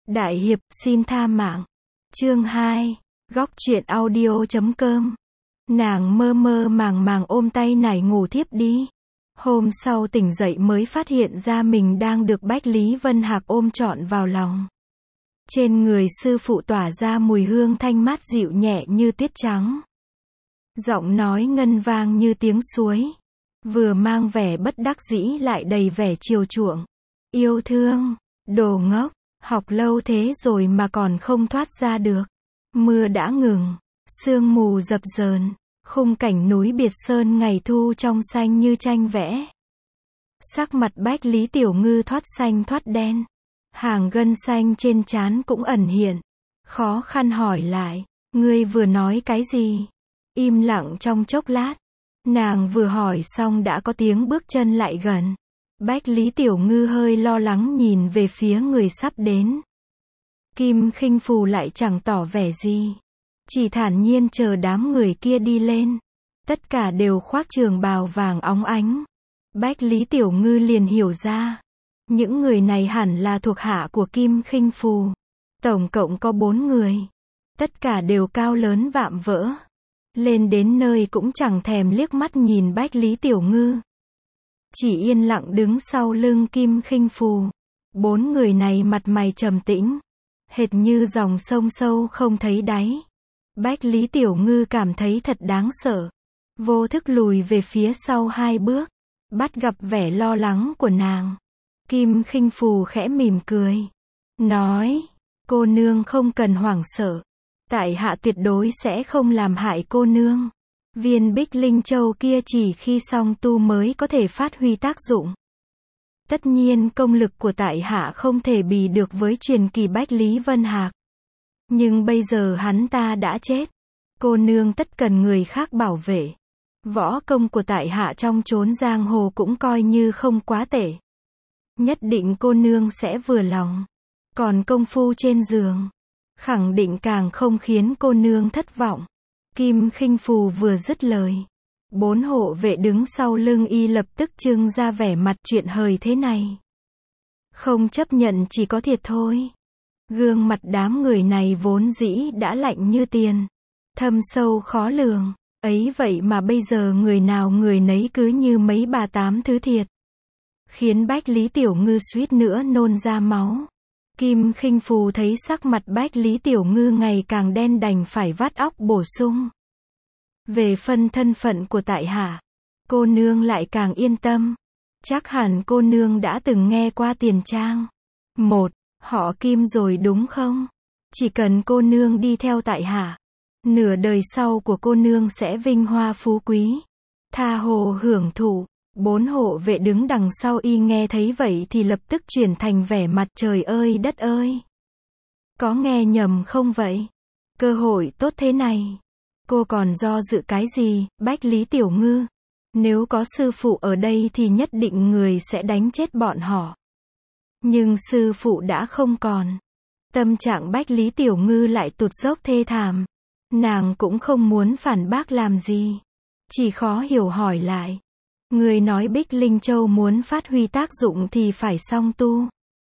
Đại hiệp xin tha mạng. Chương 2. Góc truyện audio.com. Nàng mơ mơ màng màng ôm tay nải ngủ thiếp đi. Hôm sau tỉnh dậy mới phát hiện ra mình đang được Bách Lý Vân Hạc ôm trọn vào lòng. Trên người sư phụ tỏa ra mùi hương thanh mát dịu nhẹ như tuyết trắng. Giọng nói ngân vang như tiếng suối. Vừa mang vẻ bất đắc dĩ lại đầy vẻ chiều chuộng. Yêu thương, đồ ngốc, học lâu thế rồi mà còn không thoát ra được. Mưa đã ngừng, sương mù dập dờn, khung cảnh núi Biệt Sơn ngày thu trong xanh như tranh vẽ. Sắc mặt Bách Lý Tiểu Ngư thoát xanh thoát đen. Hàng gân xanh trên trán cũng ẩn hiện. Khó khăn hỏi lại, ngươi vừa nói cái gì? Im lặng trong chốc lát. Nàng vừa hỏi xong đã có tiếng bước chân lại gần. Bách Lý Tiểu Ngư hơi lo lắng nhìn về phía người sắp đến. Kim Khinh Phù lại chẳng tỏ vẻ gì. Chỉ thản nhiên chờ đám người kia đi lên. Tất cả đều khoác trường bào vàng óng ánh. Bách Lý Tiểu Ngư liền hiểu ra. Những người này hẳn là thuộc hạ của Kim Khinh Phù. Tổng cộng có 4 người. Tất cả đều cao lớn vạm vỡ. Lên đến nơi cũng chẳng thèm liếc mắt nhìn Bách Lý Tiểu Ngư. Chỉ yên lặng đứng sau lưng Kim Khinh Phù. 4 người này mặt mày trầm tĩnh. Hệt như dòng sông sâu không thấy đáy. Bách Lý Tiểu Ngư cảm thấy thật đáng sợ. Vô thức lùi về phía sau 2 bước. Bắt gặp vẻ lo lắng của nàng. Kim Khinh Phù khẽ mỉm cười. Nói, cô nương không cần hoảng sợ. Tại hạ tuyệt đối sẽ không làm hại cô nương. Viên Bích Linh Châu kia chỉ khi song tu mới có thể phát huy tác dụng. Tất nhiên công lực của tại hạ không thể bì được với truyền kỳ Bách Lý Vân Hạc. Nhưng bây giờ hắn ta đã chết. Cô nương tất cần người khác bảo vệ. Võ công của tại hạ trong chốn giang hồ cũng coi như không quá tệ. Nhất định cô nương sẽ vừa lòng. Còn công phu trên giường, khẳng định càng không khiến cô nương thất vọng. Kim Khinh Phù vừa dứt lời. 4 hộ vệ đứng sau lưng y lập tức trưng ra vẻ mặt chuyện hời thế này. Không chấp nhận chỉ có thiệt thôi. Gương mặt đám người này vốn dĩ đã lạnh như tiền. Thâm sâu khó lường. Ấy vậy mà bây giờ người nào người nấy cứ như mấy bà tám thứ thiệt. Khiến Bách Lý Tiểu Ngư suýt nữa nôn ra máu. Kim Khinh Phù thấy sắc mặt Bách Lý Tiểu Ngư ngày càng đen đành phải vắt óc bổ sung. Về phần thân phận của tại hạ, cô nương lại càng yên tâm. Chắc hẳn cô nương đã từng nghe qua Tiền Trang. Họ Kim rồi đúng không? Chỉ cần cô nương đi theo tại hạ, nửa đời sau của cô nương sẽ vinh hoa phú quý, tha hồ hưởng thụ. 4 hộ vệ đứng đằng sau y nghe thấy vậy thì lập tức chuyển thành vẻ mặt trời ơi đất ơi. Có nghe nhầm không vậy? Cơ hội tốt thế này. Cô còn do dự cái gì, Bách Lý Tiểu Ngư? Nếu có sư phụ ở đây thì nhất định người sẽ đánh chết bọn họ. Nhưng sư phụ đã không còn. Tâm trạng Bách Lý Tiểu Ngư lại tụt dốc thê thảm. Nàng cũng không muốn phản bác làm gì. Chỉ khó hiểu hỏi lại. Người nói Bích Linh Châu muốn phát huy tác dụng thì phải song tu.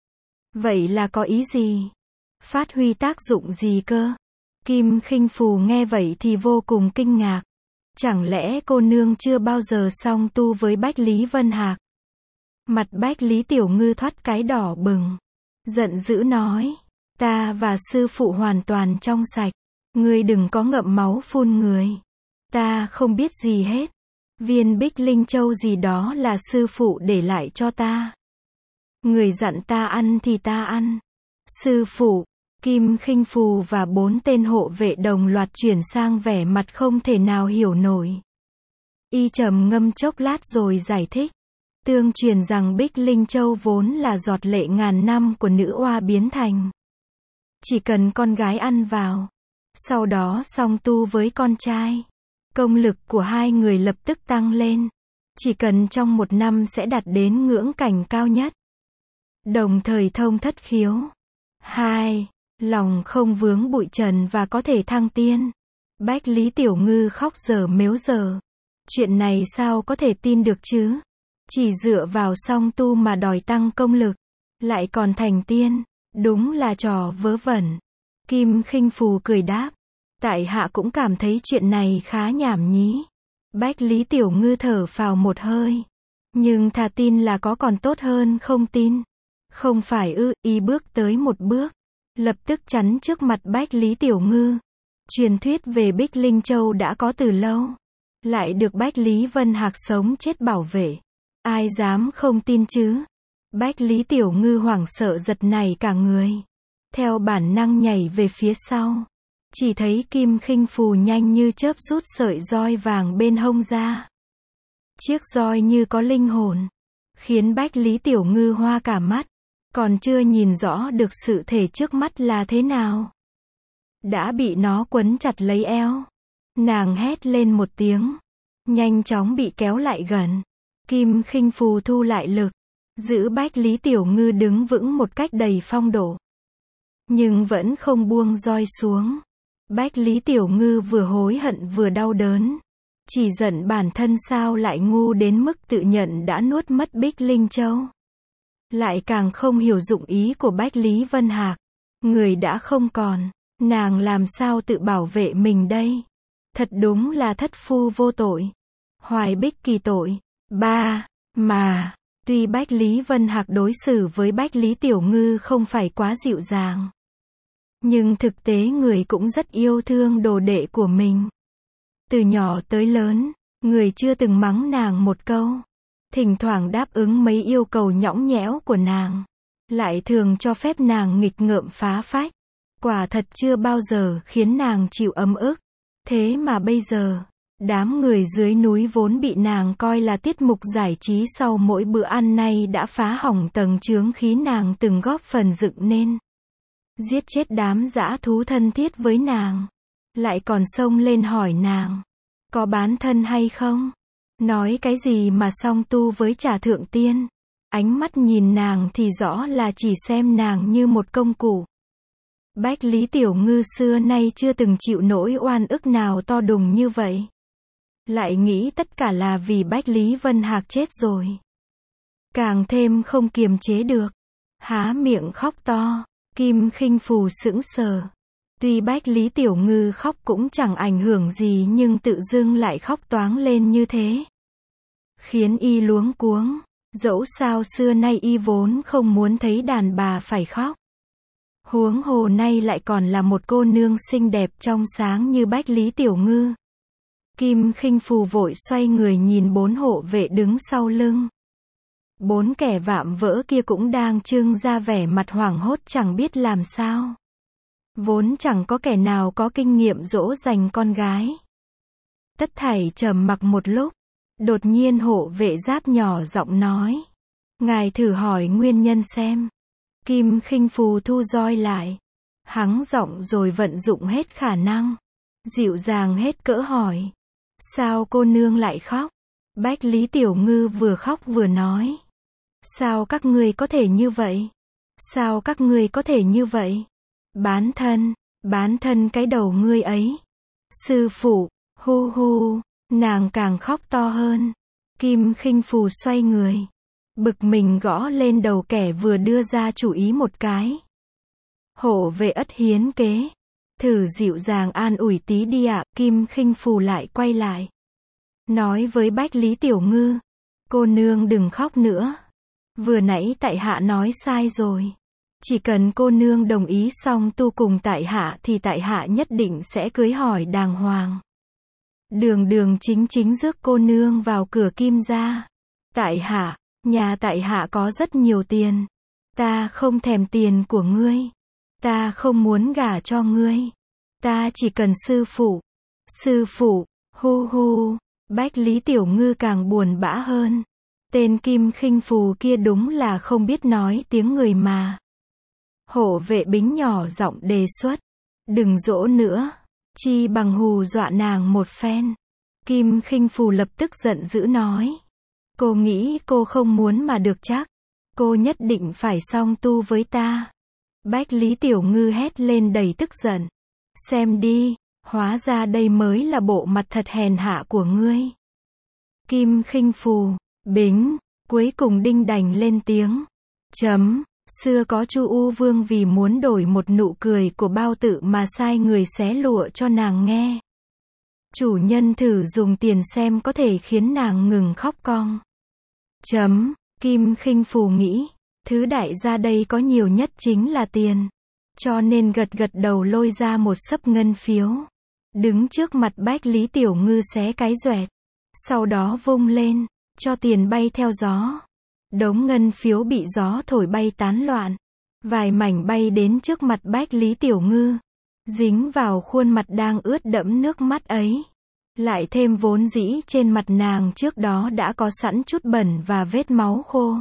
Vậy là có ý gì? Phát huy tác dụng gì cơ? Kim Khinh Phù nghe vậy thì vô cùng kinh ngạc. Chẳng lẽ cô nương chưa bao giờ song tu với Bách Lý Vân Hạc? Mặt Bách Lý Tiểu Ngư thoát cái đỏ bừng. Giận dữ nói. Ta và sư phụ hoàn toàn trong sạch. Ngươi đừng có ngậm máu phun người. Ta không biết gì hết. Viên Bích Linh Châu gì đó là sư phụ để lại cho ta. Người dặn ta ăn thì ta ăn. Sư phụ, Kim Khinh Phù và 4 tên hộ vệ đồng loạt chuyển sang vẻ mặt không thể nào hiểu nổi. Y trầm ngâm chốc lát rồi giải thích. Tương truyền rằng Bích Linh Châu vốn là giọt lệ ngàn năm của nữ oa biến thành. Chỉ cần con gái ăn vào, sau đó song tu với con trai, công lực của 2 người lập tức tăng lên. Chỉ cần trong 1 năm sẽ đạt đến ngưỡng cảnh cao nhất. Đồng thời thông thất khiếu. 2. Lòng không vướng bụi trần và có thể thăng tiên. Bách Lý Tiểu Ngư khóc dở mếu dở. Chuyện này sao có thể tin được chứ? Chỉ dựa vào song tu mà đòi tăng công lực, lại còn thành tiên. Đúng là trò vớ vẩn. Kim Khinh Phù cười đáp. Tại hạ cũng cảm thấy chuyện này khá nhảm nhí. Bách Lý Tiểu Ngư thở phào một hơi. Nhưng thà tin là có còn tốt hơn không tin. Không phải ư, y bước tới một bước. Lập tức chắn trước mặt Bách Lý Tiểu Ngư. Truyền thuyết về Bích Linh Châu đã có từ lâu. Lại được Bách Lý Vân Hạc sống chết bảo vệ. Ai dám không tin chứ? Bách Lý Tiểu Ngư hoảng sợ giật nảy cả người. Theo bản năng nhảy về phía sau. Chỉ thấy Kim Khinh Phù nhanh như chớp rút sợi roi vàng bên hông ra. Chiếc roi như có linh hồn. Khiến Bách Lý Tiểu Ngư hoa cả mắt. Còn chưa nhìn rõ được sự thể trước mắt là thế nào. Đã bị nó quấn chặt lấy eo. Nàng hét lên một tiếng. Nhanh chóng bị kéo lại gần. Kim Khinh Phù thu lại lực. Giữ Bách Lý Tiểu Ngư đứng vững một cách đầy phong độ. Nhưng vẫn không buông roi xuống. Bách Lý Tiểu Ngư vừa hối hận vừa đau đớn. Chỉ giận bản thân sao lại ngu đến mức tự nhận đã nuốt mất Bích Linh Châu. Lại càng không hiểu dụng ý của Bách Lý Vân Hạc. Người đã không còn. Nàng làm sao tự bảo vệ mình đây? Thật đúng là thất phu vô tội. Hoài bích kỳ tội. Mà, tuy Bách Lý Vân Hạc đối xử với Bách Lý Tiểu Ngư không phải quá dịu dàng. Nhưng thực tế người cũng rất yêu thương đồ đệ của mình. Từ nhỏ tới lớn, người chưa từng mắng nàng một câu. Thỉnh thoảng đáp ứng mấy yêu cầu nhõng nhẽo của nàng. Lại thường cho phép nàng nghịch ngợm phá phách. Quả thật chưa bao giờ khiến nàng chịu ấm ức. Thế mà bây giờ, đám người dưới núi vốn bị nàng coi là tiết mục giải trí sau mỗi bữa ăn nay đã phá hỏng tầng chướng khí nàng từng góp phần dựng nên. Giết chết đám dã thú thân thiết với nàng. Lại còn xông lên hỏi nàng. Có bán thân hay không? Nói cái gì mà song tu với Trà Thượng Tiên? Ánh mắt nhìn nàng thì rõ là chỉ xem nàng như một công cụ. Bách Lý Tiểu Ngư xưa nay chưa từng chịu nỗi oan ức nào to đùng như vậy. Lại nghĩ tất cả là vì Bách Lý Vân Hạc chết rồi. Càng thêm không kiềm chế được. Há miệng khóc to. Kim Khinh Phù sững sờ. Tuy Bách Lý Tiểu Ngư khóc cũng chẳng ảnh hưởng gì nhưng tự dưng lại khóc toáng lên như thế. Khiến y luống cuống. Dẫu sao xưa nay y vốn không muốn thấy đàn bà phải khóc. Huống hồ nay lại còn là một cô nương xinh đẹp trong sáng như Bách Lý Tiểu Ngư. Kim Khinh Phù vội xoay người nhìn 4 hộ vệ đứng sau lưng. 4 kẻ vạm vỡ kia cũng đang trưng ra vẻ mặt hoảng hốt chẳng biết làm sao. Vốn chẳng có kẻ nào có kinh nghiệm dỗ dành con gái. Tất thảy trầm mặc một lúc. Đột nhiên hộ vệ giáp nhỏ giọng nói. Ngài thử hỏi nguyên nhân xem. Kim Khinh Phù thu roi lại. Hắng giọng rồi vận dụng hết khả năng. Dịu dàng hết cỡ hỏi. Sao cô nương lại khóc? Bách Lý Tiểu Ngư vừa khóc vừa nói. Sao các ngươi có thể như vậy? Sao các ngươi có thể như vậy? Bán thân cái đầu ngươi ấy. Sư phụ, hu hu, nàng càng khóc to hơn. Kim Khinh Phù xoay người. Bực mình gõ lên đầu kẻ vừa đưa ra chủ ý một cái. Hộ vệ ất hiến kế. Thử dịu dàng an ủi tí đi ạ. Kim Khinh Phù lại quay lại. Nói với Bách Lý Tiểu Ngư. Cô nương đừng khóc nữa. Vừa nãy tại hạ nói sai rồi. Chỉ cần cô nương đồng ý song tu cùng tại hạ thì tại hạ nhất định sẽ cưới hỏi đàng hoàng. Đường chính rước cô nương vào cửa Kim gia. Tại hạ, nhà tại hạ có rất nhiều tiền. Ta không thèm tiền của ngươi. Ta không muốn gả cho ngươi. Ta chỉ cần sư phụ. Sư phụ, hu hu. Bách Lý Tiểu Ngư càng buồn bã hơn. Tên Kim Khinh Phù kia đúng là không biết nói tiếng người mà. Hộ vệ bính nhỏ giọng đề xuất. Đừng dỗ nữa. Chi bằng hù dọa nàng một phen. Kim Khinh Phù lập tức giận dữ nói. Cô nghĩ cô không muốn mà được chắc. Cô nhất định phải song tu với ta. Bách Lý Tiểu Ngư hét lên đầy tức giận. Xem đi, hóa ra đây mới là bộ mặt thật hèn hạ của ngươi. Kim Khinh Phù, bính, cuối cùng đinh đành lên tiếng. Xưa có Chu U Vương vì muốn đổi một nụ cười của Bao Tự mà sai người xé lụa cho nàng nghe. Chủ nhân thử dùng tiền xem có thể khiến nàng ngừng khóc cong. Kim Khinh Phù nghĩ, thứ đại gia đây có nhiều nhất chính là tiền. Cho nên gật gật đầu lôi ra một xấp ngân phiếu. Đứng trước mặt Bách Lý Tiểu Ngư xé cái doẹt. Sau đó vung lên, cho tiền bay theo gió. Đống ngân phiếu bị gió thổi bay tán loạn. Vài mảnh bay đến trước mặt Bách Lý Tiểu Ngư. Dính vào khuôn mặt đang ướt đẫm nước mắt ấy. Lại thêm vốn dĩ trên mặt nàng trước đó đã có sẵn chút bẩn và vết máu khô.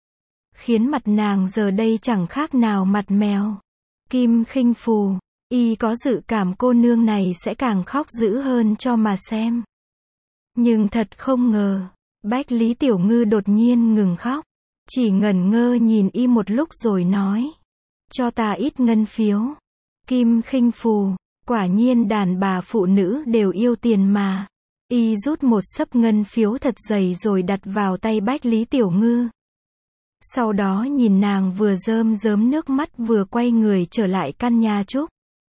Khiến mặt nàng giờ đây chẳng khác nào mặt mèo. Kim Khinh Phù, y có dự cảm cô nương này sẽ càng khóc dữ hơn cho mà xem. Nhưng thật không ngờ, Bách Lý Tiểu Ngư đột nhiên ngừng khóc. Chỉ ngẩn ngơ nhìn y một lúc rồi nói. Cho ta ít ngân phiếu. Kim Khinh Phù, quả nhiên đàn bà phụ nữ đều yêu tiền mà. Y rút một xấp ngân phiếu thật dày rồi đặt vào tay Bách Lý Tiểu Ngư. Sau đó nhìn nàng vừa rơm rớm nước mắt vừa quay người trở lại căn nhà trúc.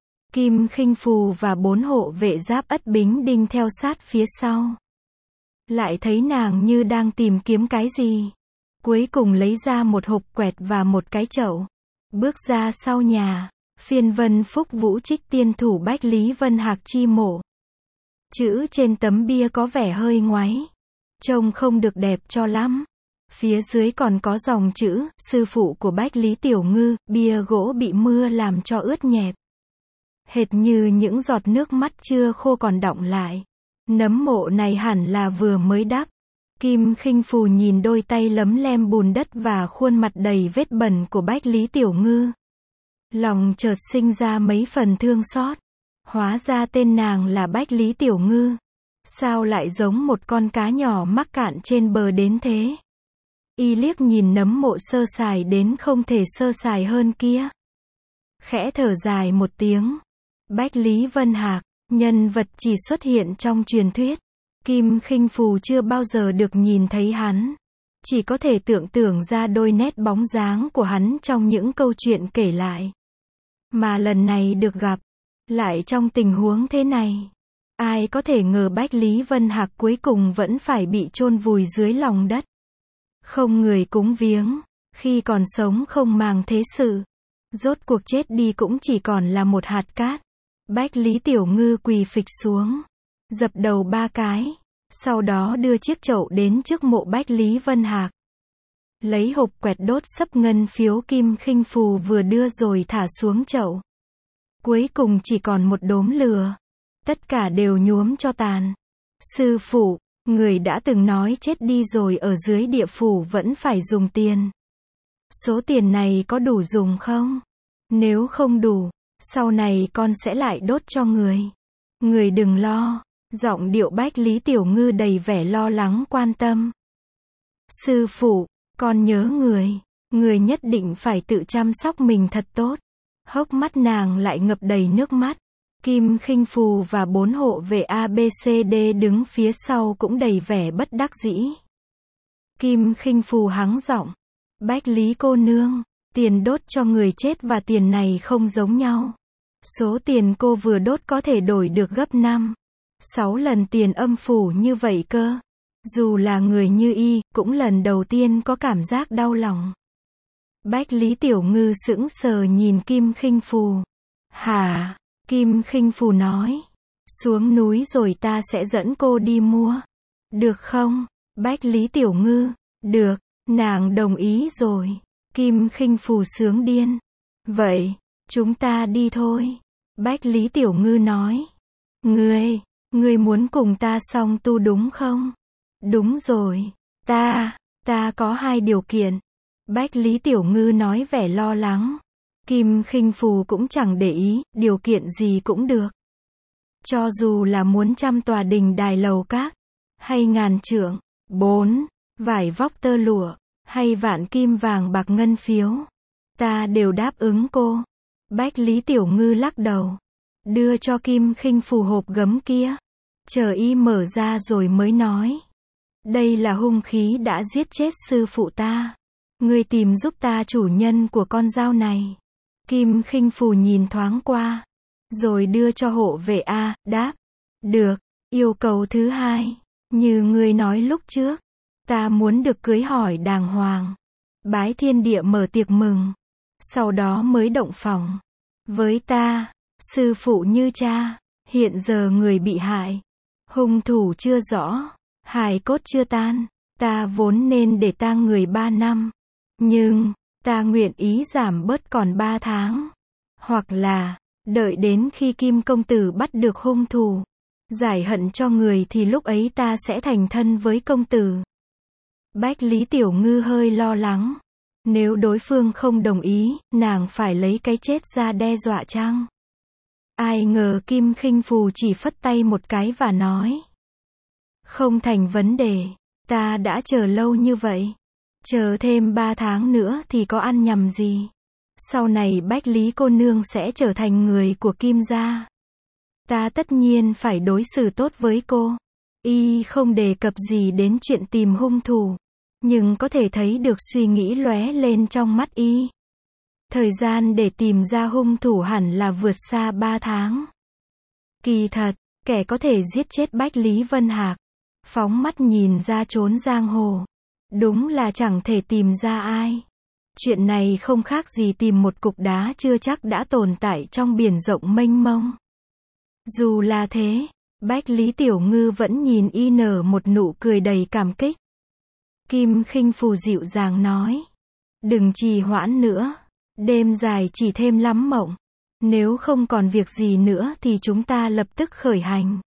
Kim Khinh Phù và 4 hộ vệ Giáp Ất Bính Đinh theo sát phía sau. Lại thấy nàng như đang tìm kiếm cái gì. Cuối cùng lấy ra một hộp quẹt và một cái chậu. Bước ra sau nhà, phiên vân phúc vũ trích tiên thủ Bách Lý Vân Hạc chi mộ. Chữ trên tấm bia có vẻ hơi ngoáy. Trông không được đẹp cho lắm. Phía dưới còn có dòng chữ, sư phụ của Bách Lý Tiểu Ngư, bia gỗ bị mưa làm cho ướt nhẹp. Hệt như những giọt nước mắt chưa khô còn đọng lại. Nấm mộ này hẳn là vừa mới đắp. Kim Khinh Phù nhìn đôi tay lấm lem bùn đất và khuôn mặt đầy vết bẩn của Bách Lý Tiểu Ngư. Lòng chợt sinh ra mấy phần thương xót. Hóa ra tên nàng là Bách Lý Tiểu Ngư. Sao lại giống một con cá nhỏ mắc cạn trên bờ đến thế? Y liếc nhìn nấm mộ sơ sài đến không thể sơ sài hơn kia. Khẽ thở dài một tiếng. Bách Lý Vân Hạc, nhân vật chỉ xuất hiện trong truyền thuyết. Kim Khinh Phù chưa bao giờ được nhìn thấy hắn. Chỉ có thể tưởng tượng ra đôi nét bóng dáng của hắn trong những câu chuyện kể lại. Mà lần này được gặp, lại trong tình huống thế này. Ai có thể ngờ Bách Lý Vân Hạc cuối cùng vẫn phải bị chôn vùi dưới lòng đất. Không người cúng viếng, khi còn sống không màng thế sự. Rốt cuộc chết đi cũng chỉ còn là một hạt cát. Bách Lý Tiểu Ngư quỳ phịch xuống, dập đầu 3 cái, sau đó đưa chiếc chậu đến trước mộ Bách Lý Vân Hạc. Lấy hộp quẹt đốt xấp ngân phiếu Kim Khinh Phù vừa đưa rồi thả xuống chậu. Cuối cùng chỉ còn một đốm lửa. Tất cả đều nhuốm cho tàn. Sư phụ, người đã từng nói chết đi rồi ở dưới địa phủ vẫn phải dùng tiền. Số tiền này có đủ dùng không? Nếu không đủ, sau này con sẽ lại đốt cho người. Người đừng lo. Giọng điệu Bách Lý Tiểu Ngư đầy vẻ lo lắng quan tâm. Sư phụ, con nhớ người. Người nhất định phải tự chăm sóc mình thật tốt. Hốc mắt nàng lại ngập đầy nước mắt. Kim Khinh Phù và 4 hộ vệ ABCD đứng phía sau cũng đầy vẻ bất đắc dĩ. Kim Khinh Phù hắng giọng. Bách Lý cô nương, tiền đốt cho người chết và tiền này không giống nhau. Số tiền cô vừa đốt có thể đổi được gấp 5-6 lần tiền âm phủ như vậy cơ. Dù là người như y, cũng lần đầu tiên có cảm giác đau lòng. Bách Lý Tiểu Ngư sững sờ nhìn Kim Khinh Phù. Hả? Kim Khinh Phù nói. Xuống núi rồi ta sẽ dẫn cô đi mua. Được không? Bách Lý Tiểu Ngư. Được, nàng đồng ý rồi. Kim Khinh Phù sướng điên. Vậy, chúng ta đi thôi. Bách Lý Tiểu Ngư nói. Ngươi muốn cùng ta song tu đúng không? Đúng rồi. Ta có 2 điều kiện. Bách Lý Tiểu Ngư nói vẻ lo lắng. Kim Khinh Phù cũng chẳng để ý, điều kiện gì cũng được. Cho dù là muốn 100 tòa đình đài lầu các, hay 1000 trượng, 4 vải vóc tơ lụa, hay vạn kim vàng bạc ngân phiếu, ta đều đáp ứng cô. Bách Lý Tiểu Ngư lắc đầu, đưa cho Kim Khinh Phù hộp gấm kia. Chờ y mở ra rồi mới nói. Đây là hung khí đã giết chết sư phụ ta. Ngươi tìm giúp ta chủ nhân của con dao này. Kim Khinh Phù nhìn thoáng qua, rồi đưa cho hộ vệ đáp. Được, yêu cầu thứ hai, như ngươi nói lúc trước, ta muốn được cưới hỏi đàng hoàng. Bái thiên địa mở tiệc mừng, sau đó mới động phòng. Với ta, sư phụ như cha, hiện giờ người bị hại, hung thủ chưa rõ, hài cốt chưa tan, ta vốn nên để tang người 3 năm. Nhưng, ta nguyện ý giảm bớt còn 3 tháng. Hoặc là, đợi đến khi Kim công tử bắt được hung thủ, giải hận cho người thì lúc ấy ta sẽ thành thân với công tử. Bách Lý Tiểu Ngư hơi lo lắng. Nếu đối phương không đồng ý, nàng phải lấy cái chết ra đe dọa chăng? Ai ngờ Kim Khinh Phù chỉ phất tay một cái và nói. Không thành vấn đề, ta đã chờ lâu như vậy. Chờ thêm 3 tháng nữa thì có ăn nhầm gì. Sau này Bách Lý cô nương sẽ trở thành người của Kim gia. Ta tất nhiên phải đối xử tốt với cô. Y không đề cập gì đến chuyện tìm hung thủ, nhưng có thể thấy được suy nghĩ lóe lên trong mắt y. Thời gian để tìm ra hung thủ hẳn là vượt xa 3 tháng. Kỳ thật, kẻ có thể giết chết Bách Lý Vân Hạc, phóng mắt nhìn ra chốn giang hồ, đúng là chẳng thể tìm ra ai. Chuyện này không khác gì tìm một cục đá chưa chắc đã tồn tại trong biển rộng mênh mông. Dù là thế, Bách Lý Tiểu Ngư vẫn nhìn y nở một nụ cười đầy cảm kích. Kim Khinh Phù dịu dàng nói. Đừng trì hoãn nữa. Đêm dài chỉ thêm lắm mộng. Nếu không còn việc gì nữa thì chúng ta lập tức khởi hành.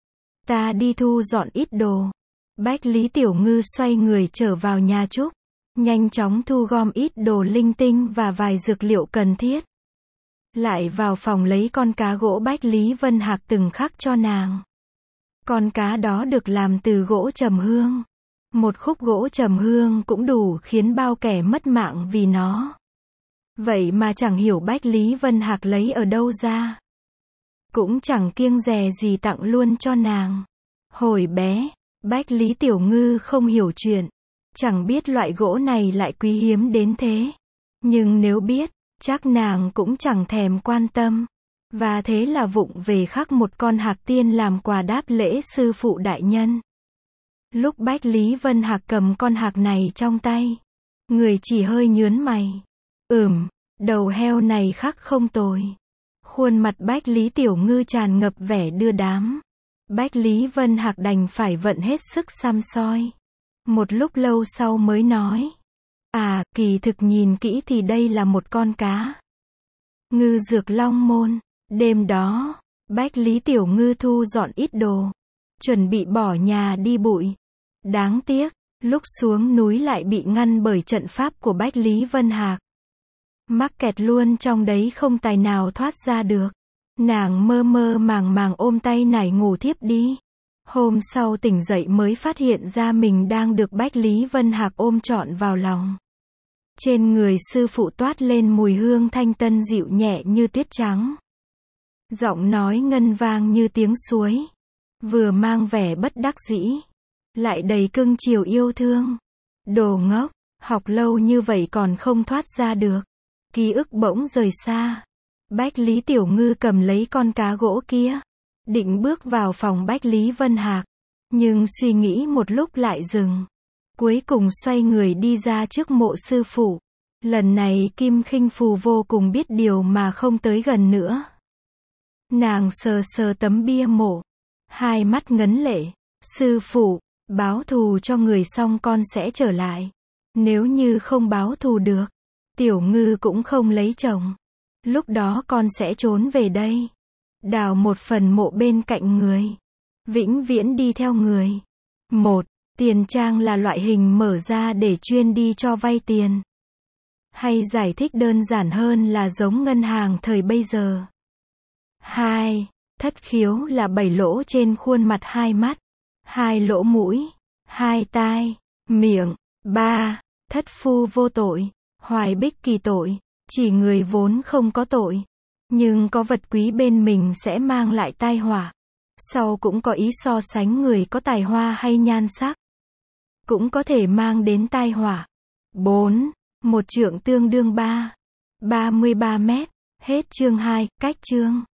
Ta đi thu dọn ít đồ. Bách Lý Tiểu Ngư xoay người trở vào nhà Trúc, nhanh chóng thu gom ít đồ linh tinh và vài dược liệu cần thiết. Lại vào phòng lấy con cá gỗ Bách Lý Vân Hạc từng khắc cho nàng. Con cá đó được làm từ gỗ trầm hương. Một khúc gỗ trầm hương cũng đủ khiến bao kẻ mất mạng vì nó. Vậy mà chẳng hiểu Bách Lý Vân Hạc lấy ở đâu ra. Cũng chẳng kiêng dè gì tặng luôn cho nàng. Hồi bé, Bách Lý Tiểu Ngư không hiểu chuyện, chẳng biết loại gỗ này lại quý hiếm đến thế. Nhưng nếu biết, chắc nàng cũng chẳng thèm quan tâm. Và thế là vụng về khắc một con hạc tiên làm quà đáp lễ sư phụ đại nhân. Lúc Bách Lý Vân Hạc cầm con hạc này trong tay, người chỉ hơi nhướng mày. Đầu heo này khắc không tồi. Khuôn mặt Bách Lý Tiểu Ngư tràn ngập vẻ đưa đám. Bách Lý Vân Hạc đành phải vận hết sức săm soi. Một lúc lâu sau mới nói. Kỳ thực nhìn kỹ thì đây là một con cá ngư dược long môn. Đêm đó, Bách Lý Tiểu Ngư thu dọn ít đồ, chuẩn bị bỏ nhà đi bụi. Đáng tiếc, lúc xuống núi lại bị ngăn bởi trận pháp của Bách Lý Vân Hạc. Mắc kẹt luôn trong đấy không tài nào thoát ra được. Nàng mơ mơ màng màng ôm tay nải ngủ thiếp đi. Hôm sau tỉnh dậy mới phát hiện ra mình đang được Bách Lý Vân Hạc ôm trọn vào lòng. Trên người sư phụ toát lên mùi hương thanh tân dịu nhẹ như tuyết trắng. Giọng nói ngân vang như tiếng suối. Vừa mang vẻ bất đắc dĩ, lại đầy cưng chiều yêu thương. Đồ ngốc, học lâu như vậy còn không thoát ra được. Ký ức bỗng rời xa. Bách Lý Tiểu Ngư cầm lấy con cá gỗ kia, định bước vào phòng Bách Lý Vân Hạc, nhưng suy nghĩ một lúc lại dừng. Cuối cùng xoay người đi ra trước mộ sư phụ. Lần này Kim Khinh Phù vô cùng biết điều mà không tới gần nữa. Nàng sờ sờ tấm bia mộ, hai mắt ngấn lệ. Sư phụ, báo thù cho người xong con sẽ trở lại. Nếu như không báo thù được, Tiểu Ngư cũng không lấy chồng. Lúc đó con sẽ trốn về đây, đào một phần mộ bên cạnh người, vĩnh viễn đi theo người. 1. Tiền trang là loại hình mở ra để chuyên đi cho vay tiền. Hay giải thích đơn giản hơn là giống ngân hàng thời bây giờ. 2. Thất khiếu là 7 lỗ trên khuôn mặt 2 mắt, 2 lỗ mũi, 2 tai, miệng. 3. Thất phu vô tội, hoài bích kỳ tội, chỉ người vốn không có tội, nhưng có vật quý bên mình sẽ mang lại tai họa. Sau cũng có ý so sánh người có tài hoa hay nhan sắc, cũng có thể mang đến tai họa. 4. 1 trượng tương đương 33 mét. Hết chương 2, cách chương